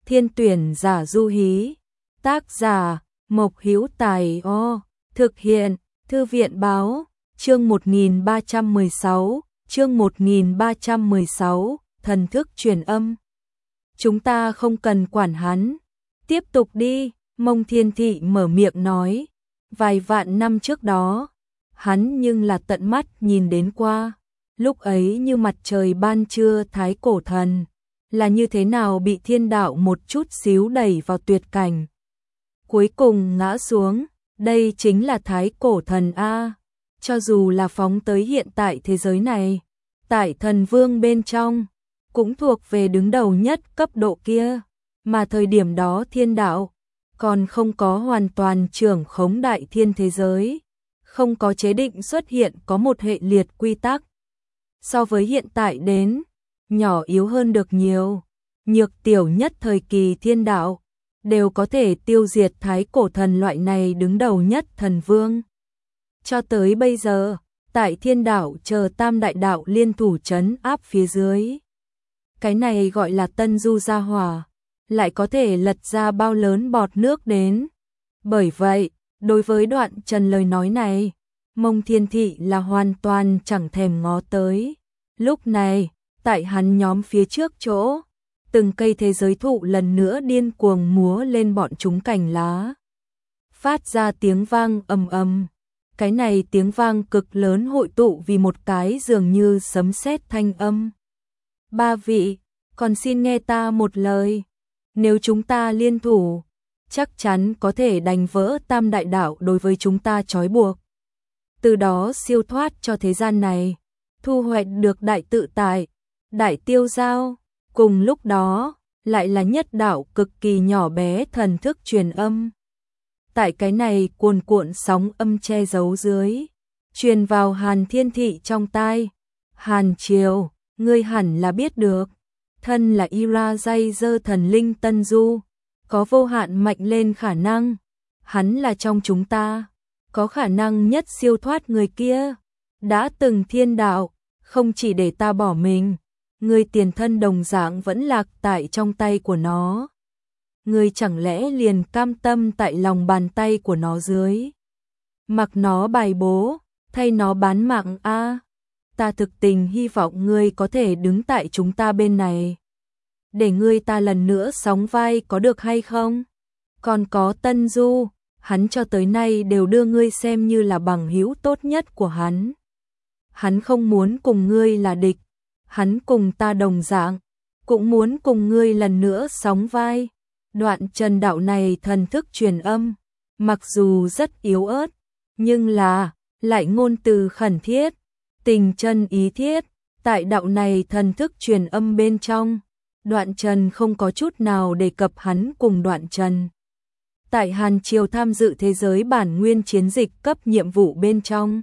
Thiên tuyển giả du hí. Tác giả Mộc Hữu Tài. Thực hiện Thư viện báo. Chương 1316. Chương 1316. Thần thức truyền âm. Chúng ta không cần quản hắn. Tiếp tục đi. Mông Thiên Thị mở miệng nói. Vài vạn năm trước đó, hắn nhưng là tận mắt nhìn đến qua. Lúc ấy như mặt trời ban trưa thái cổ thần, là như thế nào bị thiên đạo một chút xíu đẩy vào tuyệt cảnh. Cuối cùng ngã xuống, đây chính là thái cổ thần A. Cho dù là phóng tới hiện tại thế giới này, tại thần vương bên trong, cũng thuộc về đứng đầu nhất cấp độ kia. Mà thời điểm đó thiên đạo còn không có hoàn toàn trưởng khống đại thiên thế giới, không có chế định xuất hiện có một hệ liệt quy tắc. So với hiện tại đến, nhỏ yếu hơn được nhiều. Nhược tiểu nhất thời kỳ thiên đạo, đều có thể tiêu diệt thái cổ thần loại này đứng đầu nhất thần vương. Cho tới bây giờ, tại thiên đạo chờ tam đại đạo liên thủ trấn áp phía dưới. Cái này gọi là tân du gia hỏa, lại có thể lật ra bao lớn bọt nước đến. Bởi vậy, đối với Đoạn Trần lời nói này, Mông Thiên Thị là hoàn toàn chẳng thèm ngó tới. Lúc này, tại hắn nhóm phía trước chỗ, từng cây thế giới thụ lần nữa điên cuồng múa lên bọn chúng cành lá. Phát ra tiếng vang ầm ầm. Cái này tiếng vang cực lớn hội tụ vì một cái dường như sấm sét thanh âm. Ba vị, còn xin nghe ta một lời. Nếu chúng ta liên thủ, chắc chắn có thể đánh vỡ tam đại đạo đối với chúng ta trói buộc. Từ đó siêu thoát cho thế gian này, thu hoạch được đại tự tại, đại tiêu giao. Cùng lúc đó, lại là nhất đạo cực kỳ nhỏ bé thần thức truyền âm. Tại cái này cuồn cuộn sóng âm che giấu dưới, truyền vào Hàn Thiên Thị trong tai. Hàn Triều, ngươi hẳn là biết được. Thân là Ira dây dơ thần linh Tân Du, có vô hạn mạnh lên khả năng. Hắn là trong chúng ta, có khả năng nhất siêu thoát người kia. Đã từng thiên đạo, không chỉ để ta bỏ mình, người tiền thân đồng dạng vẫn lạc tại trong tay của nó. Người chẳng lẽ liền cam tâm tại lòng bàn tay của nó dưới, mặc nó bài bố, thay nó bán mạng a? Ta thực tình hy vọng ngươi có thể đứng tại chúng ta bên này, để ngươi ta lần nữa sóng vai có được hay không? Còn có Tân Du, hắn cho tới nay đều đưa ngươi xem như là bằng hữu tốt nhất của hắn. Hắn không muốn cùng ngươi là địch, hắn cùng ta đồng dạng, cũng muốn cùng ngươi lần nữa sóng vai. Đoạn Trần đạo này thần thức truyền âm, mặc dù rất yếu ớt, nhưng là lại ngôn từ khẩn thiết, tình chân ý thiết. Tại đạo này thần thức truyền âm bên trong, Đoạn Trần không có chút nào đề cập hắn cùng Đoạn Trần tại Hàn Triều tham dự thế giới bản nguyên chiến dịch cấp nhiệm vụ bên trong.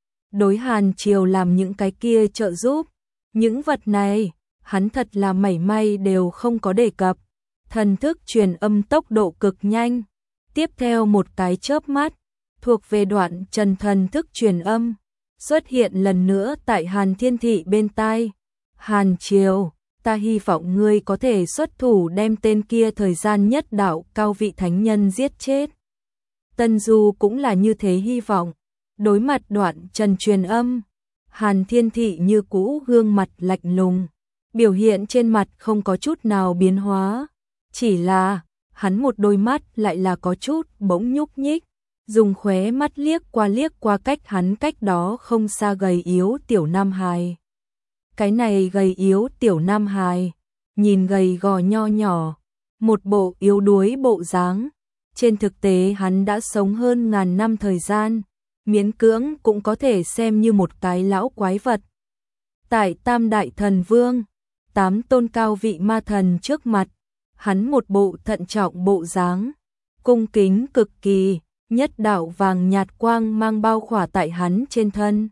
Đối Hàn Triều làm những cái kia trợ giúp, những vật này, hắn thật là mảy may đều không có đề cập. Thần thức truyền âm tốc độ cực nhanh. Tiếp theo một cái chớp mắt, thuộc về Đoạn Trần thần thức truyền âm, xuất hiện lần nữa tại Hàn Thiên Thị bên tai. Hàn Triều, ta hy vọng ngươi có thể xuất thủ đem tên kia thời gian nhất đạo cao vị thánh nhân giết chết. Tân Du cũng là như thế hy vọng. Đối mặt Đoạn Trần truyền âm, Hàn Thiên Thị như cũ gương mặt lạnh lùng, biểu hiện trên mặt không có chút nào biến hóa. Chỉ là, hắn một đôi mắt lại là có chút bỗng nhúc nhích, dùng khóe mắt liếc qua cách hắn cách đó không xa gầy yếu tiểu nam hài. Cái này gầy yếu tiểu nam hài, nhìn gầy gò nho nhỏ, một bộ yếu đuối bộ dáng. Trên thực tế hắn đã sống hơn ngàn năm thời gian, miễn cưỡng cũng có thể xem như một cái lão quái vật. Tại Tam Đại Thần Vương, 8 tôn cao vị ma thần trước mặt, hắn một bộ thận trọng bộ dáng, cung kính cực kỳ, nhất đạo vàng nhạt quang mang bao khỏa tại hắn trên thân.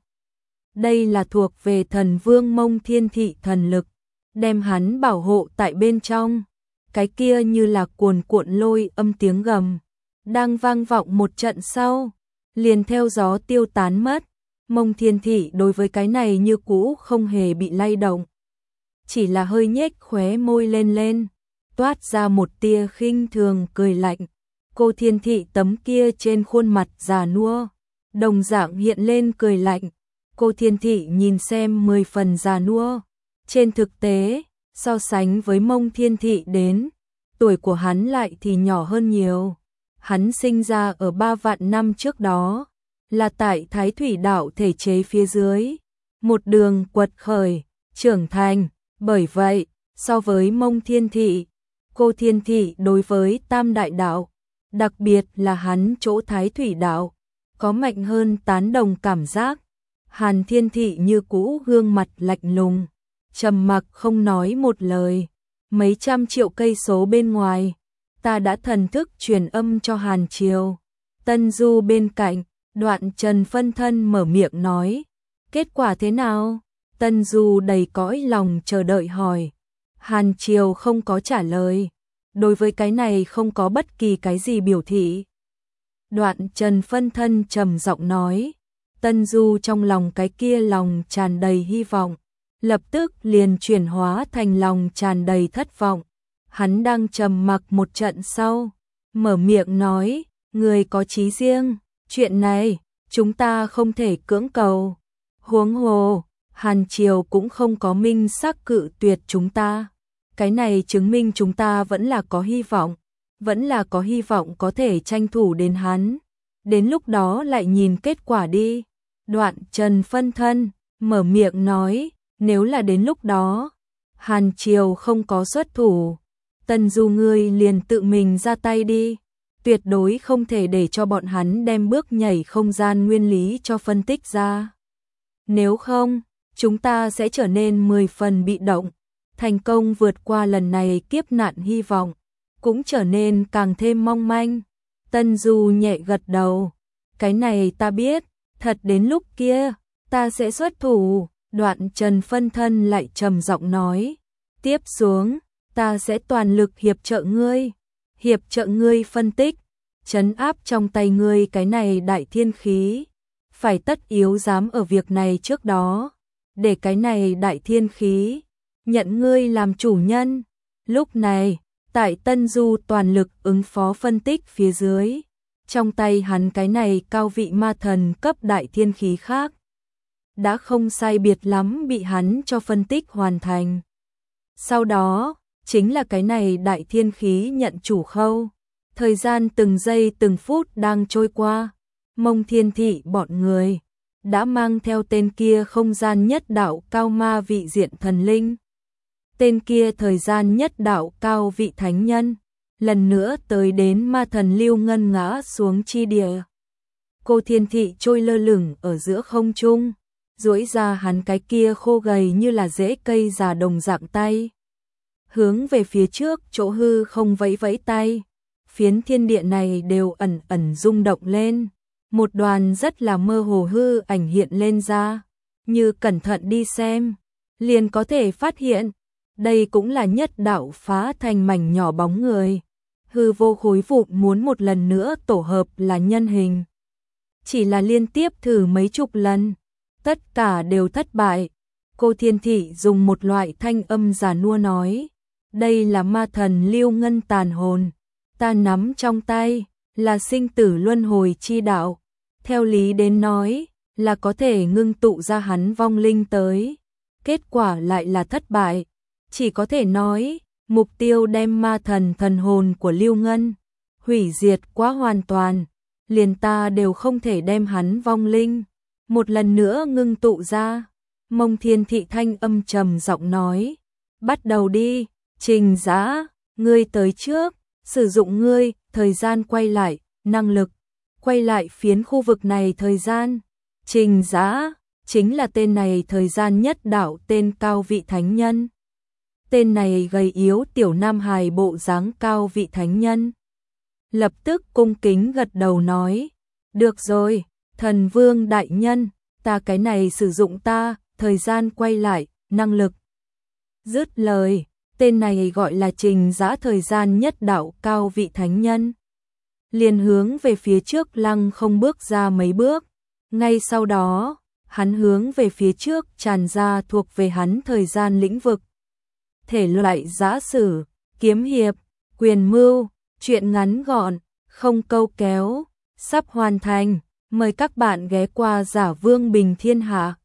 Đây là thuộc về thần vương Mông Thiên Thị thần lực, đem hắn bảo hộ tại bên trong. Cái kia như là cuồn cuộn lôi âm tiếng gầm, đang vang vọng một trận sau, liền theo gió tiêu tán mất. Mông Thiên Thị đối với cái này như cũ không hề bị lay động, chỉ là hơi nhếch khóe môi lên, toát ra một tia khinh thường cười lạnh. Cô Thiên Thị tấm kia trên khuôn mặt già nua, đồng dạng hiện lên cười lạnh. Cô Thiên Thị nhìn xem 10 phần già nua. Trên thực tế, so sánh với Mông Thiên Thị đến, tuổi của hắn lại thì nhỏ hơn nhiều. Hắn sinh ra ở 3 vạn năm trước đó, là tại Thái Thủy Đạo thể chế phía dưới, một đường quật khởi, trưởng thành. Bởi vậy, so với Mông Thiên Thị, cô Thiên Thị đối với Tam Đại Đạo, đặc biệt là hắn chỗ Thái Thủy Đạo, có mạnh hơn tán đồng cảm giác. Hàn Thiên Thị như cũ gương mặt lạnh lùng, trầm mặc không nói một lời. Mấy trăm triệu cây số bên ngoài, ta đã thần thức truyền âm cho Hàn Triều. Tân Du bên cạnh, Đoạn Trần phân thân mở miệng nói, kết quả thế nào? Tân Du đầy cõi lòng chờ đợi hỏi. Hàn Triều không có trả lời, đối với cái này không có bất kỳ cái gì biểu thị. Đoạn Trần phân thân trầm giọng nói, Tân Du trong lòng cái kia lòng tràn đầy hy vọng, lập tức liền chuyển hóa thành lòng tràn đầy thất vọng. Hắn đang trầm mặc một trận sau, mở miệng nói, người có chí riêng, chuyện này, chúng ta không thể cưỡng cầu. Huống hồ, Hàn Triều cũng không có minh xác cự tuyệt chúng ta. Cái này chứng minh chúng ta vẫn là có hy vọng, có thể tranh thủ đến hắn. Đến lúc đó lại nhìn kết quả đi. Đoạn Trần phân thân, mở miệng nói, nếu là đến lúc đó, Hàn Triều không có xuất thủ, Tân Du ngươi liền tự mình ra tay đi. Tuyệt đối không thể để cho bọn hắn đem bước nhảy không gian nguyên lý cho phân tích ra. Nếu không, chúng ta sẽ trở nên 10 phần bị động. Thành công vượt qua lần này kiếp nạn hy vọng, cũng trở nên càng thêm mong manh. Tân Du nhẹ gật đầu. Cái này ta biết, thật đến lúc kia, ta sẽ xuất thủ. Đoạn Trần phân thân lại trầm giọng nói. Tiếp xuống, ta sẽ toàn lực hiệp trợ ngươi phân tích, trấn áp trong tay ngươi cái này đại thiên khí. Phải tất yếu dám ở việc này trước đó, để cái này đại thiên khí nhận ngươi làm chủ nhân. Lúc này, tại Tân Du toàn lực ứng phó phân tích phía dưới, trong tay hắn cái này cao vị ma thần cấp đại thiên khí khác, đã không sai biệt lắm bị hắn cho phân tích hoàn thành. Sau đó, chính là cái này đại thiên khí nhận chủ khâu. Thời gian từng giây từng phút đang trôi qua, Mông Thiên Thị bọn người đã mang theo tên kia không gian nhất đạo cao ma vị diện thần linh, tên kia thời gian nhất đạo cao vị thánh nhân, lần nữa tới đến ma thần Lưu Ngân ngã xuống chi địa. Cô Thiên Thị trôi lơ lửng ở giữa không trung, duỗi ra hắn cái kia khô gầy như là rễ cây già đồng dạng tay, hướng về phía trước chỗ hư không vẫy vẫy tay. Phiến thiên địa này đều ẩn ẩn rung động lên, một đoàn rất là mơ hồ hư ảnh hiện lên ra, như cẩn thận đi xem, liền có thể phát hiện, đây cũng là nhất đạo phá thành mảnh nhỏ bóng người. Hư vô khối vụn muốn một lần nữa tổ hợp là nhân hình. Chỉ là liên tiếp thử mấy chục lần, tất cả đều thất bại. Cô Thiên Thị dùng một loại thanh âm già nua nói, đây là ma thần Lưu Ngân tàn hồn. Ta nắm trong tay, là sinh tử luân hồi chi đạo. Theo lý đến nói, là có thể ngưng tụ ra hắn vong linh tới. Kết quả lại là thất bại. Chỉ có thể nói, mục tiêu đem ma thần thần hồn của Lưu Ngân hủy diệt quá hoàn toàn. Liền ta đều không thể đem hắn vong linh một lần nữa ngưng tụ ra. Mông Thiên Thị thanh âm trầm giọng nói, bắt đầu đi, Trình Dã, ngươi tới trước. Sử dụng ngươi, thời gian quay lại, năng lực, quay lại phiến khu vực này thời gian. Trình Dã, chính là tên này thời gian nhất đạo tên cao vị thánh nhân. Tên này gầy yếu tiểu nam hài bộ dáng cao vị thánh nhân. Lập tức cung kính gật đầu nói, được rồi, thần vương đại nhân, ta cái này sử dụng ta, thời gian quay lại, năng lực. Dứt lời. Tên này gọi là Trình Dã thời gian nhất đạo cao vị thánh nhân. Liền hướng về phía trước lăng không bước ra mấy bước. Ngay sau đó, hắn hướng về phía trước tràn ra thuộc về hắn thời gian lĩnh vực. Thể loại giã sử, kiếm hiệp, quyền mưu, truyện ngắn gọn, không câu kéo, sắp hoàn thành. Mời các bạn ghé qua Giả Vương Bình Thiên Hạ.